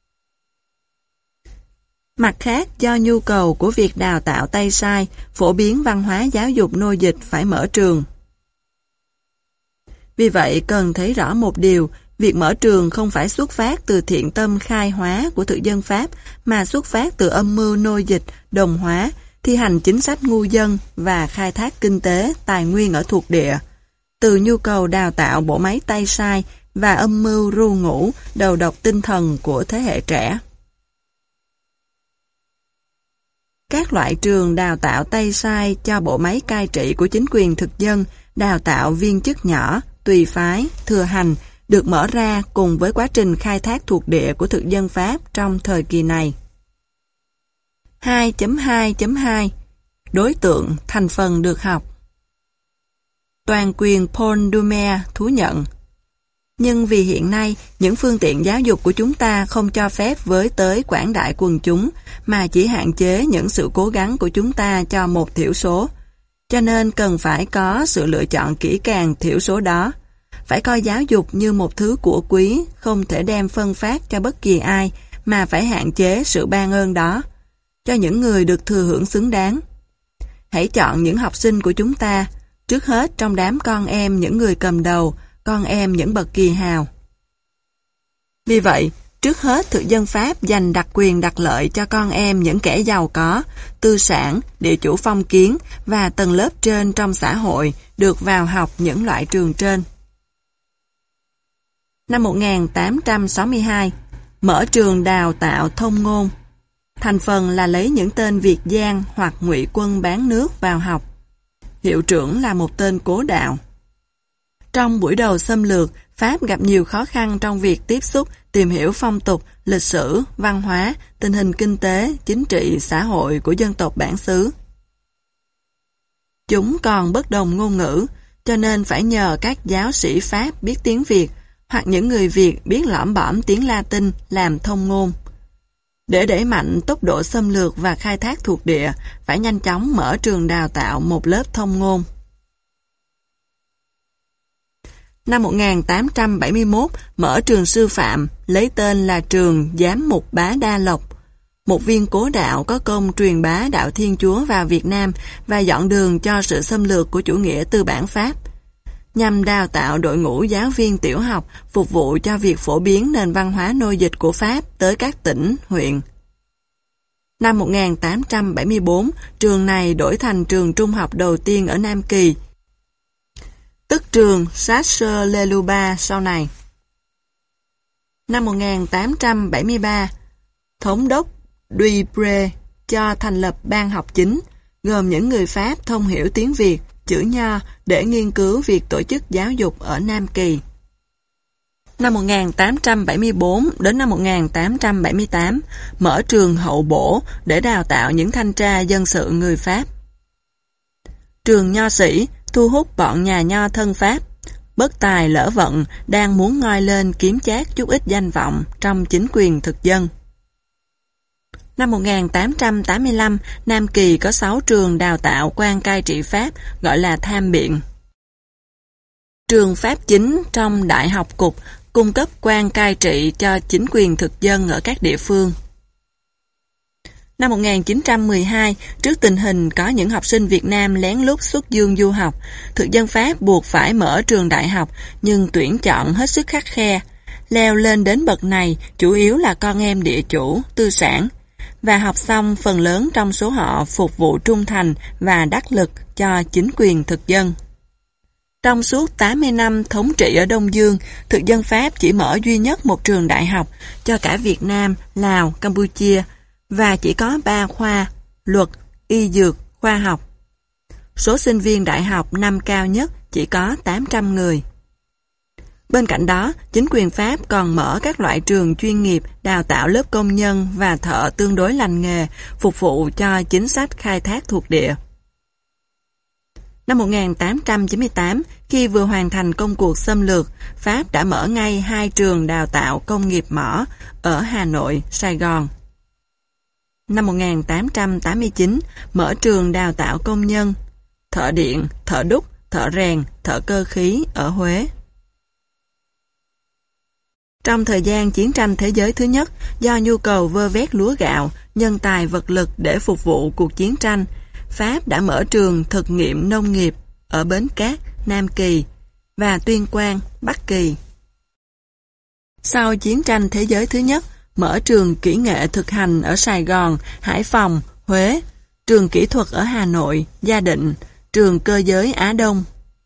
Mặt khác, do nhu cầu của việc đào tạo tay sai, phổ biến văn hóa giáo dục nô dịch phải mở trường. Vì vậy, cần thấy rõ một điều, việc mở trường không phải xuất phát từ thiện tâm khai hóa của thực dân Pháp, mà xuất phát từ âm mưu nô dịch, đồng hóa, thi hành chính sách ngu dân và khai thác kinh tế, tài nguyên ở thuộc địa. Từ nhu cầu đào tạo bộ máy tay sai và âm mưu ru ngủ, đầu độc tinh thần của thế hệ trẻ. Các loại trường đào tạo tay sai cho bộ máy cai trị của chính quyền thực dân, đào tạo viên chức nhỏ, tùy phái, thừa hành, được mở ra cùng với quá trình khai thác thuộc địa của thực dân Pháp trong thời kỳ này. 2.2.2 Đối tượng, thành phần được học. Toàn quyền Paul Doumer thú nhận. Nhưng vì hiện nay, những phương tiện giáo dục của chúng ta không cho phép với tới quảng đại quần chúng, mà chỉ hạn chế những sự cố gắng của chúng ta cho một thiểu số. Cho nên cần phải có sự lựa chọn kỹ càng thiểu số đó. Phải coi giáo dục như một thứ của quý, không thể đem phân phát cho bất kỳ ai, mà phải hạn chế sự ban ơn đó, cho những người được thừa hưởng xứng đáng. Hãy chọn những học sinh của chúng ta, trước hết trong đám con em những người cầm đầu, con em những bậc kỳ hào. Vì vậy, trước hết thực dân Pháp dành đặc quyền đặc lợi cho con em những kẻ giàu có, tư sản, địa chủ phong kiến và tầng lớp trên trong xã hội được vào học những loại trường trên. Năm 1862, mở trường đào tạo thông ngôn. Thành phần là lấy những tên Việt gian hoặc ngụy quân bán nước vào học. Hiệu trưởng là một tên cố đạo. Trong buổi đầu xâm lược, Pháp gặp nhiều khó khăn trong việc tiếp xúc, tìm hiểu phong tục, lịch sử, văn hóa, tình hình kinh tế, chính trị, xã hội của dân tộc bản xứ. Chúng còn bất đồng ngôn ngữ, cho nên phải nhờ các giáo sĩ Pháp biết tiếng Việt, hoặc những người Việt biết lõm bõm tiếng Latin làm thông ngôn. Để đẩy mạnh tốc độ xâm lược và khai thác thuộc địa, phải nhanh chóng mở trường đào tạo một lớp thông ngôn. Năm 1871, mở trường sư phạm, lấy tên là trường Giám mục Bá Đa Lộc. Một viên cố đạo có công truyền bá đạo Thiên Chúa vào Việt Nam và dọn đường cho sự xâm lược của chủ nghĩa tư bản Pháp, nhằm đào tạo đội ngũ giáo viên tiểu học phục vụ cho việc phổ biến nền văn hóa nô dịch của Pháp tới các tỉnh, huyện. Năm 1874, trường này đổi thành trường trung học đầu tiên ở Nam Kỳ, tức trường Saxe-Lelouba sau này. Năm 1873, Thống đốc Dupré cho thành lập ban học chính, gồm những người Pháp thông hiểu tiếng Việt, chữ Nho để nghiên cứu việc tổ chức giáo dục ở Nam Kỳ. Năm 1874 đến năm 1878, mở trường hậu bổ để đào tạo những thanh tra dân sự người Pháp. Trường nho sĩ thu hút bọn nhà nho thân Pháp, bất tài lỡ vận đang muốn ngoi lên kiếm chác chút ít danh vọng trong chính quyền thực dân. Năm 1885, Nam Kỳ có 6 trường đào tạo quan cai trị Pháp gọi là tham biện. Trường Pháp chính trong Đại học Cục cung cấp quan cai trị cho chính quyền thực dân ở các địa phương. Năm 1912, trước tình hình có những học sinh Việt Nam lén lút xuất dương du học, thực dân Pháp buộc phải mở trường đại học nhưng tuyển chọn hết sức khắt khe. Leo lên đến bậc này chủ yếu là con em địa chủ, tư sản, và học xong phần lớn trong số họ phục vụ trung thành và đắc lực cho chính quyền thực dân. Trong suốt 80 năm thống trị ở Đông Dương, thực dân Pháp chỉ mở duy nhất một trường đại học cho cả Việt Nam, Lào, Campuchia và chỉ có 3 khoa: luật, y dược, khoa học. Số sinh viên đại học năm cao nhất chỉ có 800 người. Bên cạnh đó, chính quyền Pháp còn mở các loại trường chuyên nghiệp đào tạo lớp công nhân và thợ tương đối lành nghề, phục vụ cho chính sách khai thác thuộc địa. Năm 1898, khi vừa hoàn thành công cuộc xâm lược, Pháp đã mở ngay 2 trường đào tạo công nghiệp mỏ ở Hà Nội, Sài Gòn. Năm 1889, mở trường đào tạo công nhân, thợ điện, thợ đúc, thợ rèn, thợ cơ khí ở Huế. Trong thời gian chiến tranh thế giới thứ nhất, do nhu cầu vơ vét lúa gạo, nhân tài vật lực để phục vụ cuộc chiến tranh, Pháp đã mở trường thực nghiệm nông nghiệp ở Bến Cát, Nam Kỳ và Tuyên Quang, Bắc Kỳ. Sau chiến tranh thế giới thứ nhất, mở trường kỹ nghệ thực hành ở Sài Gòn, Hải Phòng, Huế, trường kỹ thuật ở Hà Nội, Gia Định, trường cơ giới Á Đông.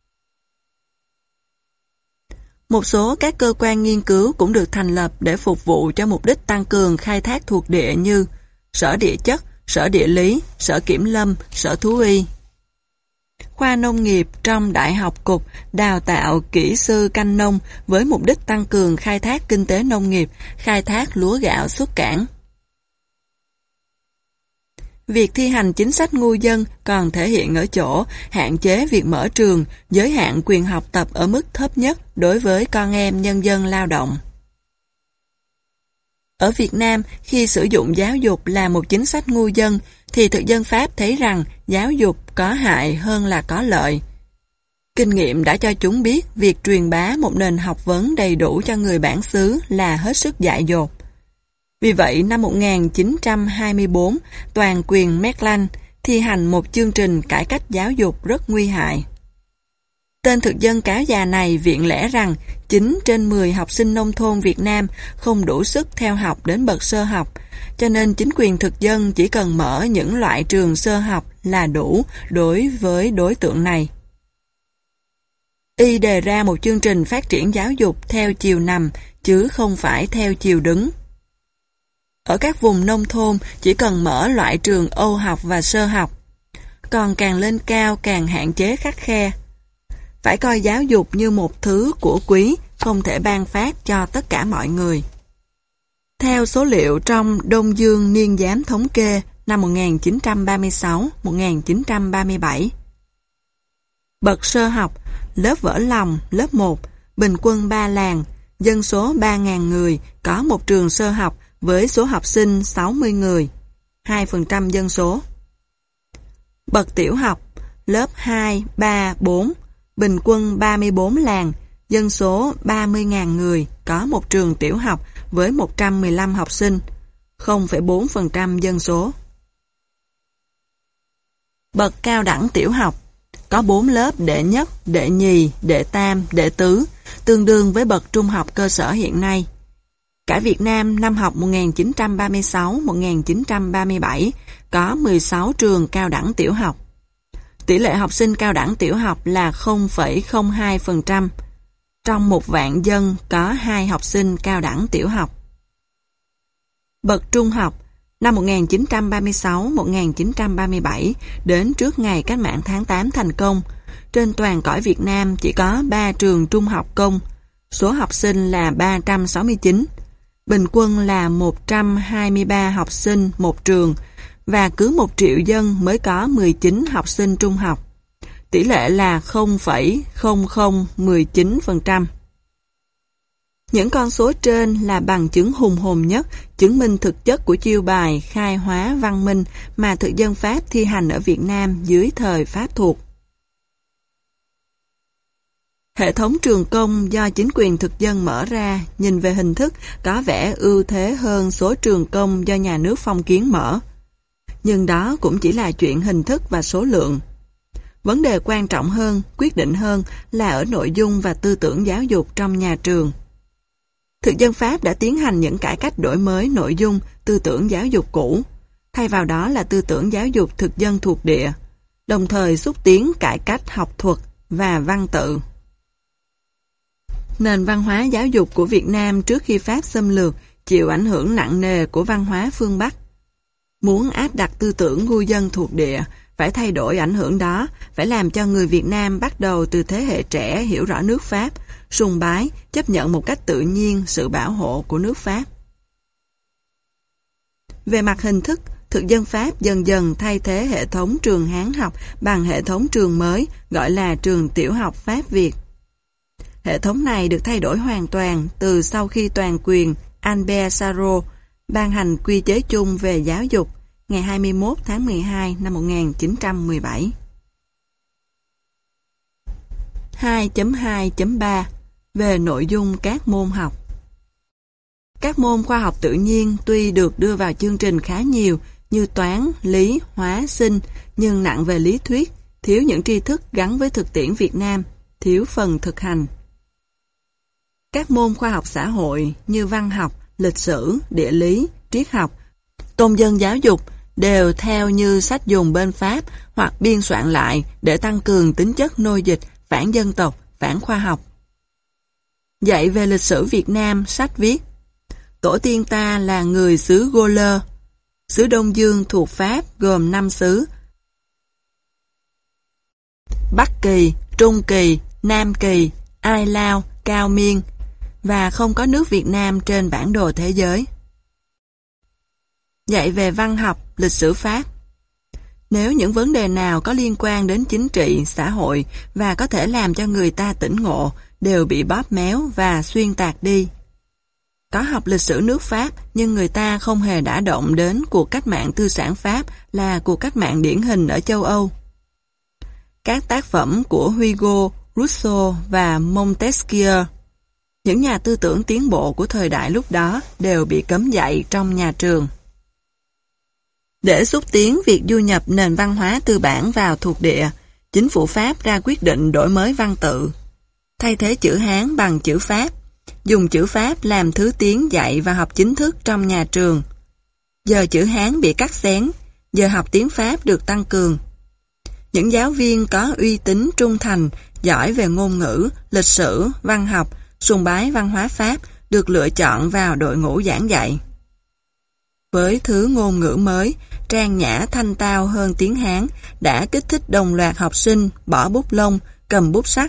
Một số các cơ quan nghiên cứu cũng được thành lập để phục vụ cho mục đích tăng cường khai thác thuộc địa như Sở Địa chất, Sở Địa lý, Sở Kiểm lâm, Sở Thú y. Khoa nông nghiệp trong Đại học Cục đào tạo kỹ sư canh nông với mục đích tăng cường khai thác kinh tế nông nghiệp, khai thác lúa gạo xuất cảng. Việc thi hành chính sách ngu dân còn thể hiện ở chỗ hạn chế việc mở trường, giới hạn quyền học tập ở mức thấp nhất đối với con em nhân dân lao động. Ở Việt Nam, khi sử dụng giáo dục là một chính sách ngu dân, thì thực dân Pháp thấy rằng giáo dục có hại hơn là có lợi. Kinh nghiệm đã cho chúng biết việc truyền bá một nền học vấn đầy đủ cho người bản xứ là hết sức dại dột. Vì vậy, năm 1924, toàn quyền Meclan thi hành một chương trình cải cách giáo dục rất nguy hại. Tên thực dân cáo già này viện lẽ rằng 9 trên 10 học sinh nông thôn Việt Nam không đủ sức theo học đến bậc sơ học, cho nên chính quyền thực dân chỉ cần mở những loại trường sơ học là đủ đối với đối tượng này. Y đề ra một chương trình phát triển giáo dục theo chiều nằm, chứ không phải theo chiều đứng. Ở các vùng nông thôn chỉ cần mở loại trường Âu học và sơ học, còn càng lên cao càng hạn chế khắt khe. Phải coi giáo dục như một thứ của quý, không thể ban phát cho tất cả mọi người. Theo số liệu trong Đông Dương Niên Giám thống kê năm 1936-1937, bậc sơ học, lớp vỡ lòng, lớp 1, bình quân 3 làng, dân số 3.000 người, có một trường sơ học với số học sinh 60 người, 2% dân số. Bậc tiểu học, lớp 2, 3, 4, bình quân 34 làng, dân số 30.000 người, có một trường tiểu học với 115 học sinh, 0,4% dân số. Bậc cao đẳng tiểu học, có 4 lớp đệ nhất, đệ nhì, đệ tam, đệ tứ, tương đương với bậc trung học cơ sở hiện nay. Cả Việt Nam năm học 1936-1937 có 16 trường cao đẳng tiểu học. Tỷ lệ học sinh cao đẳng tiểu học là 0,02%. Trong 1.000.000 dân có 2 học sinh cao đẳng tiểu học. Bậc trung học, Năm 1936-1937, đến trước ngày Cách mạng tháng 8 thành công, trên toàn cõi Việt Nam chỉ có 3 trường trung học công, số học sinh là 369, bình quân là 123 học sinh một trường, và cứ 1 triệu dân mới có 19 học sinh trung học. Tỷ lệ là 0,0019%. Những con số trên là bằng chứng hùng hồn nhất, chứng minh thực chất của chiêu bài khai hóa văn minh mà thực dân Pháp thi hành ở Việt Nam dưới thời Pháp thuộc. Hệ thống trường công do chính quyền thực dân mở ra, nhìn về hình thức có vẻ ưu thế hơn số trường công do nhà nước phong kiến mở. Nhưng đó cũng chỉ là chuyện hình thức và số lượng. Vấn đề quan trọng hơn, quyết định hơn là ở nội dung và tư tưởng giáo dục trong nhà trường. Thực dân Pháp đã tiến hành những cải cách đổi mới nội dung, tư tưởng giáo dục cũ, thay vào đó là tư tưởng giáo dục thực dân thuộc địa, đồng thời xúc tiến cải cách học thuật và văn tự. Nền văn hóa giáo dục của Việt Nam trước khi Pháp xâm lược chịu ảnh hưởng nặng nề của văn hóa phương Bắc. Muốn áp đặt tư tưởng ngu dân thuộc địa, phải thay đổi ảnh hưởng đó, phải làm cho người Việt Nam bắt đầu từ thế hệ trẻ hiểu rõ nước Pháp, sùng bái, chấp nhận một cách tự nhiên sự bảo hộ của nước Pháp. Về mặt hình thức, thực dân Pháp dần dần thay thế hệ thống trường Hán học bằng hệ thống trường mới gọi là trường tiểu học Pháp Việt. Hệ thống này được thay đổi hoàn toàn từ sau khi toàn quyền Albert Sarraut ban hành quy chế chung về giáo dục ngày 21 tháng 12 năm 1917. 2.2.3 Về nội dung các môn học. Các môn khoa học tự nhiên tuy được đưa vào chương trình khá nhiều như toán, lý, hóa, sinh, nhưng nặng về lý thuyết, thiếu những tri thức gắn với thực tiễn Việt Nam, thiếu phần thực hành. Các môn khoa học xã hội như văn học, lịch sử, địa lý, triết học, tôn dân giáo dục đều theo như sách dùng bên Pháp hoặc biên soạn lại để tăng cường tính chất nô dịch, phản dân tộc, phản khoa học. Dạy về lịch sử Việt Nam, sách viết: Tổ tiên ta là người xứ Gaulle. Xứ Đông Dương thuộc Pháp gồm 5 xứ: Bắc Kỳ, Trung Kỳ, Nam Kỳ, Ai Lao, Cao Miên, và không có nước Việt Nam trên bản đồ thế giới. Dạy về văn học, lịch sử Pháp. Nếu những vấn đề nào có liên quan đến chính trị, xã hội và có thể làm cho người ta tỉnh ngộ đều bị bóp méo và xuyên tạc đi. Có học lịch sử nước Pháp nhưng người ta không hề đả động đến cuộc cách mạng tư sản Pháp là cuộc cách mạng điển hình ở châu Âu. Các tác phẩm của Hugo, Rousseau và Montesquieu, những nhà tư tưởng tiến bộ của thời đại lúc đó, đều bị cấm dạy trong nhà trường. Để xúc tiến việc du nhập nền văn hóa tư bản vào thuộc địa, chính phủ Pháp ra quyết định đổi mới văn tự, thay thế chữ Hán bằng chữ Pháp, dùng chữ Pháp làm thứ tiếng dạy và học chính thức trong nhà trường. Giờ chữ Hán bị cắt xén, giờ học tiếng Pháp được tăng cường. Những giáo viên có uy tín trung thành, giỏi về ngôn ngữ, lịch sử, văn học, sùng bái văn hóa Pháp được lựa chọn vào đội ngũ giảng dạy. Với thứ ngôn ngữ mới, trang nhã thanh tao hơn tiếng Hán đã kích thích đồng loạt học sinh bỏ bút lông, cầm bút sắt.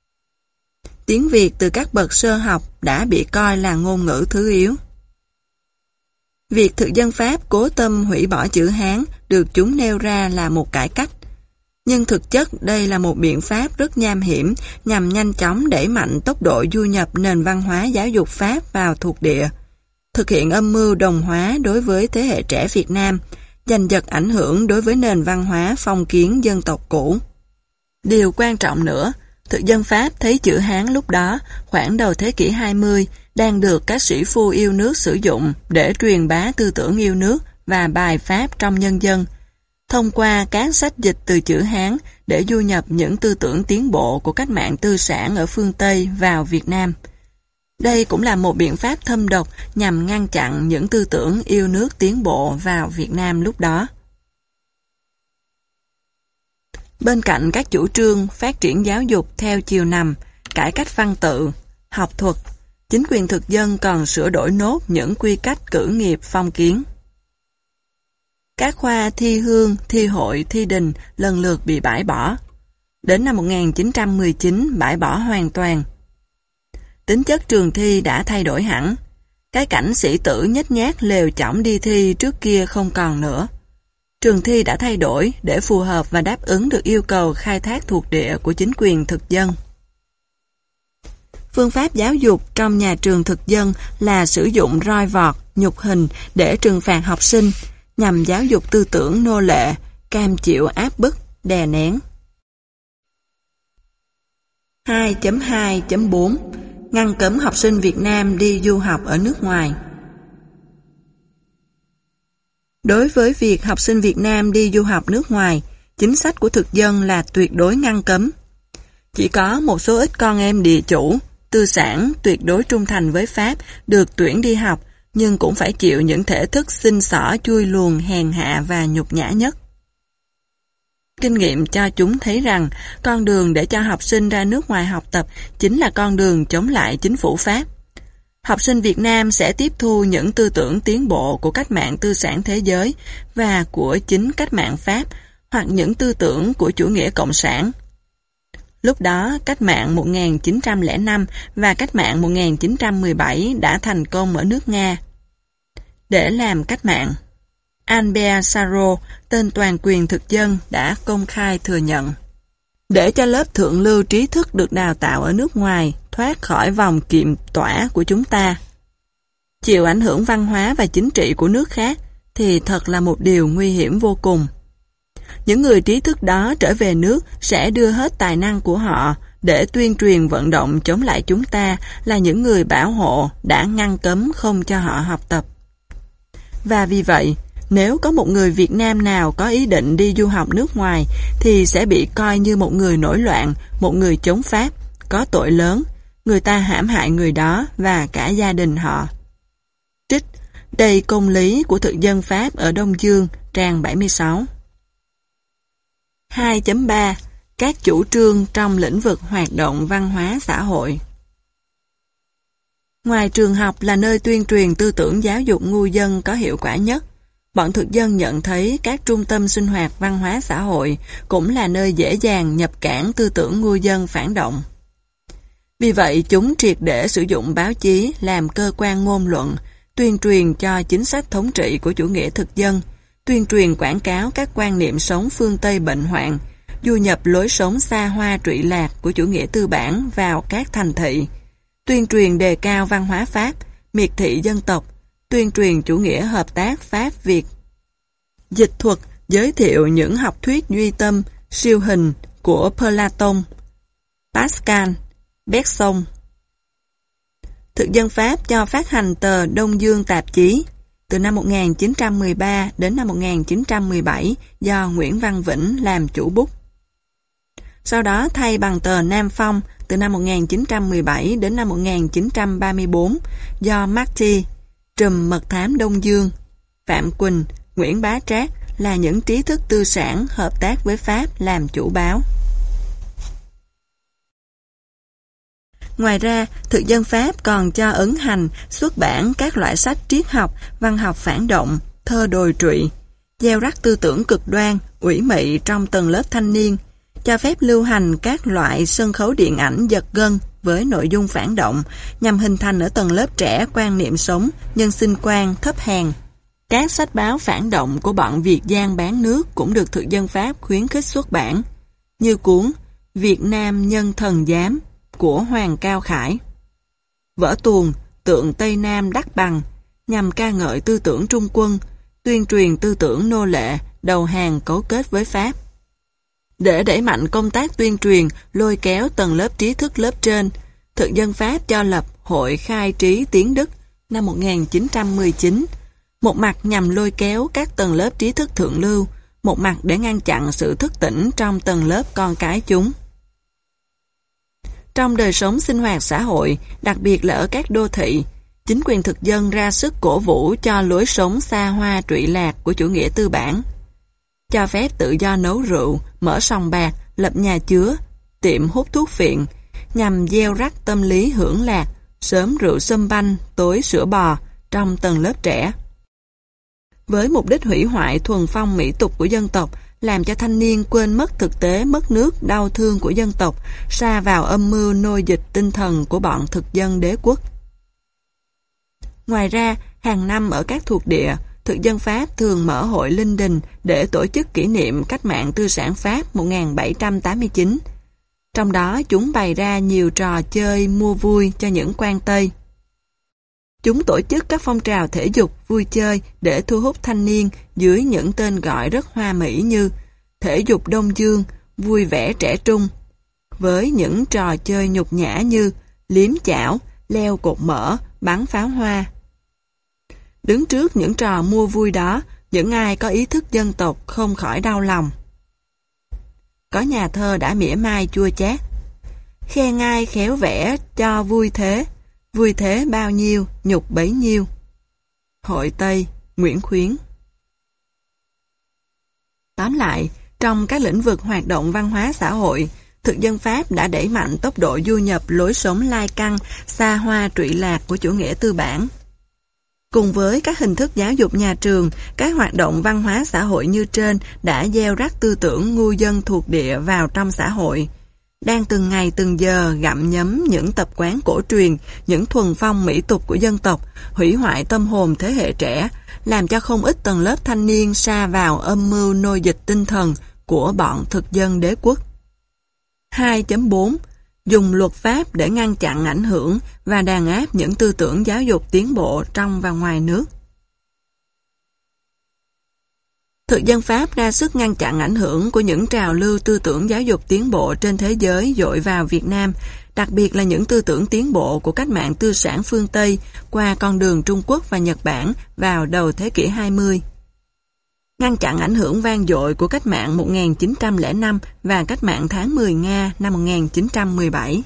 Tiếng Việt từ các bậc sơ học đã bị coi là ngôn ngữ thứ yếu. Việc thực dân Pháp cố tâm hủy bỏ chữ Hán được chúng nêu ra là một cải cách. Nhưng thực chất đây là một biện pháp rất nham hiểm nhằm nhanh chóng đẩy mạnh tốc độ du nhập nền văn hóa giáo dục Pháp vào thuộc địa, thực hiện âm mưu đồng hóa đối với thế hệ trẻ Việt Nam, giành giật ảnh hưởng đối với nền văn hóa phong kiến dân tộc cũ. Điều quan trọng nữa, thực dân Pháp thấy chữ Hán lúc đó, khoảng đầu thế kỷ 20, đang được các sĩ phu yêu nước sử dụng để truyền bá tư tưởng yêu nước và bài Pháp trong nhân dân, thông qua các sách dịch từ chữ Hán để du nhập những tư tưởng tiến bộ của cách mạng tư sản ở phương Tây vào Việt Nam. Đây cũng là một biện pháp thâm độc nhằm ngăn chặn những tư tưởng yêu nước tiến bộ vào Việt Nam lúc đó. Bên cạnh các chủ trương phát triển giáo dục theo chiều nằm, cải cách văn tự, học thuật, chính quyền thực dân còn sửa đổi nốt những quy cách cử nghiệp phong kiến. Các khoa thi hương, thi hội, thi đình lần lượt bị bãi bỏ. Đến năm 1919 bãi bỏ hoàn toàn. Tính chất trường thi đã thay đổi hẳn. Cái cảnh sĩ tử nhếch nhác lều chỏng đi thi trước kia không còn nữa. Trường thi đã thay đổi để phù hợp và đáp ứng được yêu cầu khai thác thuộc địa của chính quyền thực dân. Phương pháp giáo dục trong nhà trường thực dân là sử dụng roi vọt, nhục hình để trừng phạt học sinh, nhằm giáo dục tư tưởng nô lệ, cam chịu áp bức, đè nén. 2.2.4 Ngăn cấm học sinh Việt Nam đi du học ở nước ngoài. Đối với việc học sinh Việt Nam đi du học nước ngoài, chính sách của thực dân là tuyệt đối ngăn cấm. Chỉ có một số ít con em địa chủ, tư sản tuyệt đối trung thành với Pháp được tuyển đi học, nhưng cũng phải chịu những thể thức xin xỏ chui luồng hèn hạ và nhục nhã nhất. Kinh nghiệm cho chúng thấy rằng con đường để cho học sinh ra nước ngoài học tập chính là con đường chống lại chính phủ Pháp. Học sinh Việt Nam sẽ tiếp thu những tư tưởng tiến bộ của cách mạng tư sản thế giới và của chính cách mạng Pháp, hoặc những tư tưởng của chủ nghĩa cộng sản. Lúc đó, cách mạng 1905 và cách mạng 1917 đã thành công ở nước Nga. Để làm cách mạng, Albert Sarraut, tên toàn quyền thực dân, đã công khai thừa nhận. Để cho lớp thượng lưu trí thức được đào tạo ở nước ngoài thoát khỏi vòng kiềm tỏa của chúng ta, chịu ảnh hưởng văn hóa và chính trị của nước khác, thì thật là một điều nguy hiểm vô cùng. Những người trí thức đó trở về nước sẽ đưa hết tài năng của họ để tuyên truyền vận động chống lại chúng ta là những người bảo hộ đã ngăn cấm không cho họ học tập. Và vì vậy, nếu có một người Việt Nam nào có ý định đi du học nước ngoài thì sẽ bị coi như một người nổi loạn, một người chống Pháp, có tội lớn, người ta hãm hại người đó và cả gia đình họ. Trích Đầy công lý của thực dân Pháp ở Đông Dương, trang 76. 2.3 Các chủ trương trong lĩnh vực hoạt động văn hóa xã hội. Ngoài trường học là nơi tuyên truyền tư tưởng giáo dục ngu dân có hiệu quả nhất, bọn thực dân nhận thấy các trung tâm sinh hoạt văn hóa xã hội cũng là nơi dễ dàng nhập cảng tư tưởng ngu dân phản động. Vì vậy, chúng triệt để sử dụng báo chí làm cơ quan ngôn luận, tuyên truyền cho chính sách thống trị của chủ nghĩa thực dân, tuyên truyền quảng cáo các quan niệm sống phương Tây bệnh hoạn, du nhập lối sống xa hoa trụy lạc của chủ nghĩa tư bản vào các thành thị, tuyên truyền đề cao văn hóa Pháp, miệt thị dân tộc, tuyên truyền chủ nghĩa hợp tác Pháp-Việt, dịch thuật, giới thiệu những học thuyết duy tâm, siêu hình của Platon, Pascal, Bergson. Thực dân Pháp cho phát hành tờ Đông Dương tạp chí từ năm 1913 đến năm 1917 do Nguyễn Văn Vĩnh làm chủ bút. Sau đó thay bằng tờ Nam Phong từ năm 1917 đến năm 1934 do Marty, Trùm Mật thám Đông Dương, Phạm Quỳnh, Nguyễn Bá Trác là những trí thức tư sản hợp tác với Pháp làm chủ báo. Ngoài ra, thực dân Pháp còn cho ấn hành, xuất bản các loại sách triết học, văn học phản động, thơ đồi trụy, gieo rắc tư tưởng cực đoan, ủy mị trong tầng lớp thanh niên, cho phép lưu hành các loại sân khấu điện ảnh giật gân với nội dung phản động, nhằm hình thành ở tầng lớp trẻ quan niệm sống, nhân sinh quan thấp hèn. Các sách báo phản động của bọn Việt Giang bán nước cũng được thực dân Pháp khuyến khích xuất bản, như cuốn Việt Nam Nhân Thần Giám của Hoàng Cao Khải, vở tuồng Tượng Tây Nam Đắc Bằng nhằm ca ngợi tư tưởng trung quân, tuyên truyền tư tưởng nô lệ, đầu hàng cấu kết với Pháp. Để đẩy mạnh công tác tuyên truyền, lôi kéo tầng lớp trí thức lớp trên, thực dân Pháp cho lập Hội Khai Trí Tiến Đức năm 1919, một mặt nhằm lôi kéo các tầng lớp trí thức thượng lưu, một mặt để ngăn chặn sự thức tỉnh trong tầng lớp con cái chúng. Trong đời sống sinh hoạt xã hội, đặc biệt là ở các đô thị, chính quyền thực dân ra sức cổ vũ cho lối sống xa hoa trụy lạc của chủ nghĩa tư bản. Cho phép tự do nấu rượu, mở sòng bạc, lập nhà chứa, tiệm hút thuốc phiện, nhằm gieo rắc tâm lý hưởng lạc, sớm rượu sâm banh, tối sữa bò trong tầng lớp trẻ. với mục đích hủy hoại thuần phong mỹ tục của dân tộc, làm cho thanh niên quên mất thực tế mất nước đau thương của dân tộc, sa vào âm mưu nô dịch tinh thần của bọn thực dân đế quốc. Ngoài ra, hàng năm ở các thuộc địa, thực dân Pháp thường mở hội linh đình để tổ chức kỷ niệm cách mạng tư sản Pháp 1789. Trong đó chúng bày ra nhiều trò chơi mua vui cho những quan Tây. Chúng tổ chức các phong trào thể dục, vui chơi để thu hút thanh niên dưới những tên gọi rất hoa mỹ như thể dục Đông Dương, vui vẻ trẻ trung, với những trò chơi nhục nhã như liếm chảo, leo cột mỡ, bắn pháo hoa. Đứng trước những trò mua vui đó, những ai có ý thức dân tộc không khỏi đau lòng. Có nhà thơ đã mỉa mai chua chát: khen ai khéo vẽ cho vui thế bao nhiêu, nhục bấy nhiêu. Hội Tây, Nguyễn Khuyến. Tóm lại, trong các lĩnh vực hoạt động văn hóa xã hội, thực dân Pháp đã đẩy mạnh tốc độ du nhập lối sống lai căng, xa hoa trụy lạc của chủ nghĩa tư bản. Cùng với các hình thức giáo dục nhà trường, các hoạt động văn hóa xã hội như trên đã gieo rắc tư tưởng ngu dân thuộc địa vào trong xã hội, đang từng ngày từng giờ gặm nhấm những tập quán cổ truyền, những thuần phong mỹ tục của dân tộc, hủy hoại tâm hồn thế hệ trẻ, làm cho không ít tầng lớp thanh niên sa vào âm mưu nô dịch tinh thần của bọn thực dân đế quốc. 2.4. Dùng luật pháp để ngăn chặn ảnh hưởng và đàn áp những tư tưởng giáo dục tiến bộ trong và ngoài nước. Thực dân Pháp ra sức ngăn chặn ảnh hưởng của những trào lưu tư tưởng giáo dục tiến bộ trên thế giới dội vào Việt Nam, đặc biệt là những tư tưởng tiến bộ của cách mạng tư sản phương Tây qua con đường Trung Quốc và Nhật Bản vào đầu thế kỷ 20. Ngăn chặn ảnh hưởng vang dội của cách mạng 1905 và cách mạng tháng 10 Nga năm 1917.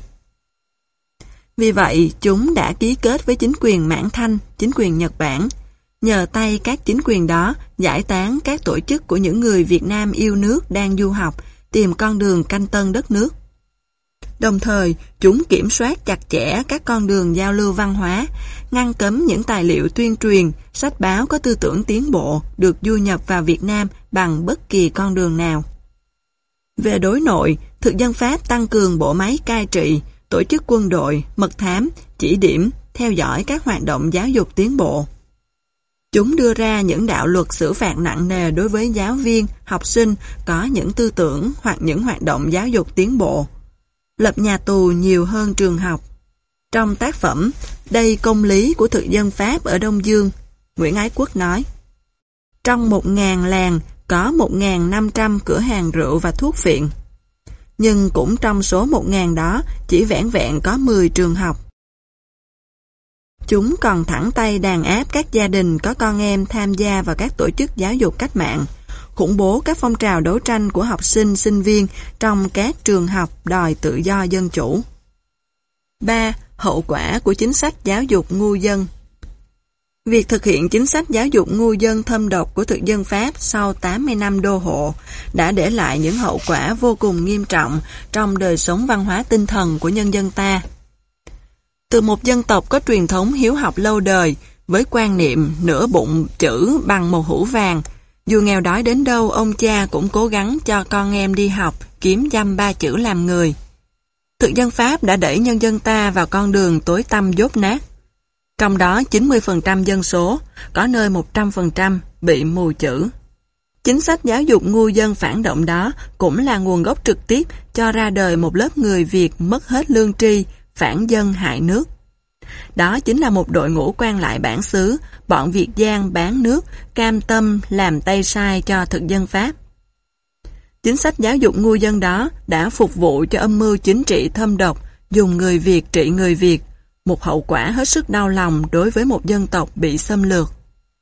Vì vậy, chúng đã ký kết với chính quyền Mãn Thanh, chính quyền Nhật Bản, nhờ tay các chính quyền đó giải tán các tổ chức của những người Việt Nam yêu nước đang du học, tìm con đường canh tân đất nước. Đồng thời, chúng kiểm soát chặt chẽ các con đường giao lưu văn hóa, ngăn cấm những tài liệu tuyên truyền, sách báo có tư tưởng tiến bộ được du nhập vào Việt Nam bằng bất kỳ con đường nào. Về đối nội, thực dân Pháp tăng cường bộ máy cai trị, tổ chức quân đội, mật thám, chỉ điểm, theo dõi các hoạt động giáo dục tiến bộ. Chúng đưa ra những đạo luật xử phạt nặng nề đối với giáo viên, học sinh có những tư tưởng hoặc những hoạt động giáo dục tiến bộ. Lập nhà tù nhiều hơn trường học. Trong tác phẩm Đây công lý của thực dân Pháp ở Đông Dương, Nguyễn Ái Quốc nói: trong 1.000 làng có 1.500 cửa hàng rượu và thuốc phiện. Nhưng cũng trong số 1.000 đó chỉ vẻn vẹn có 10 trường học. Chúng còn thẳng tay đàn áp các gia đình có con em tham gia vào các tổ chức giáo dục cách mạng, khủng bố các phong trào đấu tranh của học sinh, sinh viên trong các trường học đòi tự do dân chủ. 3. Hậu quả của chính sách giáo dục ngu dân. Việc thực hiện chính sách giáo dục ngu dân thâm độc của thực dân Pháp sau 80 năm đô hộ đã để lại những hậu quả vô cùng nghiêm trọng trong đời sống văn hóa tinh thần của nhân dân ta. Từ một dân tộc có truyền thống hiếu học lâu đời, với quan niệm nửa bụng chữ bằng một hũ vàng, dù nghèo đói đến đâu ông cha cũng cố gắng cho con em đi học, kiếm dăm ba chữ làm người. Thực dân Pháp đã đẩy nhân dân ta vào con đường tối tăm dốt nát. Trong đó 90% dân số, có nơi 100% bị mù chữ. Chính sách giáo dục ngu dân phản động đó cũng là nguồn gốc trực tiếp cho ra đời một lớp người Việt mất hết lương tri, phản dân hại nước. Đó chính là một đội ngũ quan lại bản xứ, bọn Việt Giang bán nước, cam tâm làm tay sai cho thực dân Pháp. Chính sách giáo dục ngu dân đó đã phục vụ cho âm mưu chính trị thâm độc, dùng người Việt trị người Việt, một hậu quả hết sức đau lòng đối với một dân tộc bị xâm lược.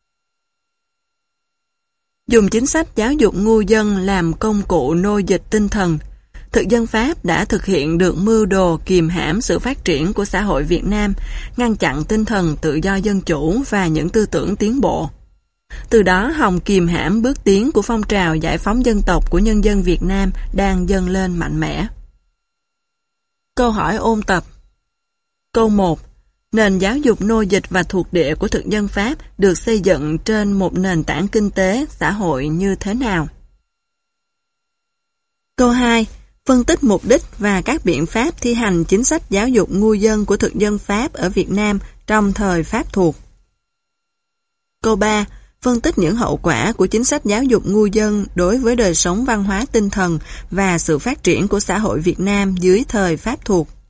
Dùng chính sách giáo dục ngu dân làm công cụ nô dịch tinh thần, thực dân Pháp đã thực hiện được mưu đồ kìm hãm sự phát triển của xã hội Việt Nam, ngăn chặn tinh thần tự do dân chủ và những tư tưởng tiến bộ. Từ đó hòng kìm hãm bước tiến của phong trào giải phóng dân tộc của nhân dân Việt Nam đang dâng lên mạnh mẽ. Câu hỏi ôn tập. Câu 1. Nền giáo dục nô dịch và thuộc địa của thực dân Pháp được xây dựng trên một nền tảng kinh tế, xã hội như thế nào? Câu 2. Phân tích mục đích và các biện pháp thi hành chính sách giáo dục ngu dân của thực dân Pháp ở Việt Nam trong thời Pháp thuộc. Câu 3. Phân tích những hậu quả của chính sách giáo dục ngu dân đối với đời sống văn hóa tinh thần và sự phát triển của xã hội Việt Nam dưới thời Pháp thuộc.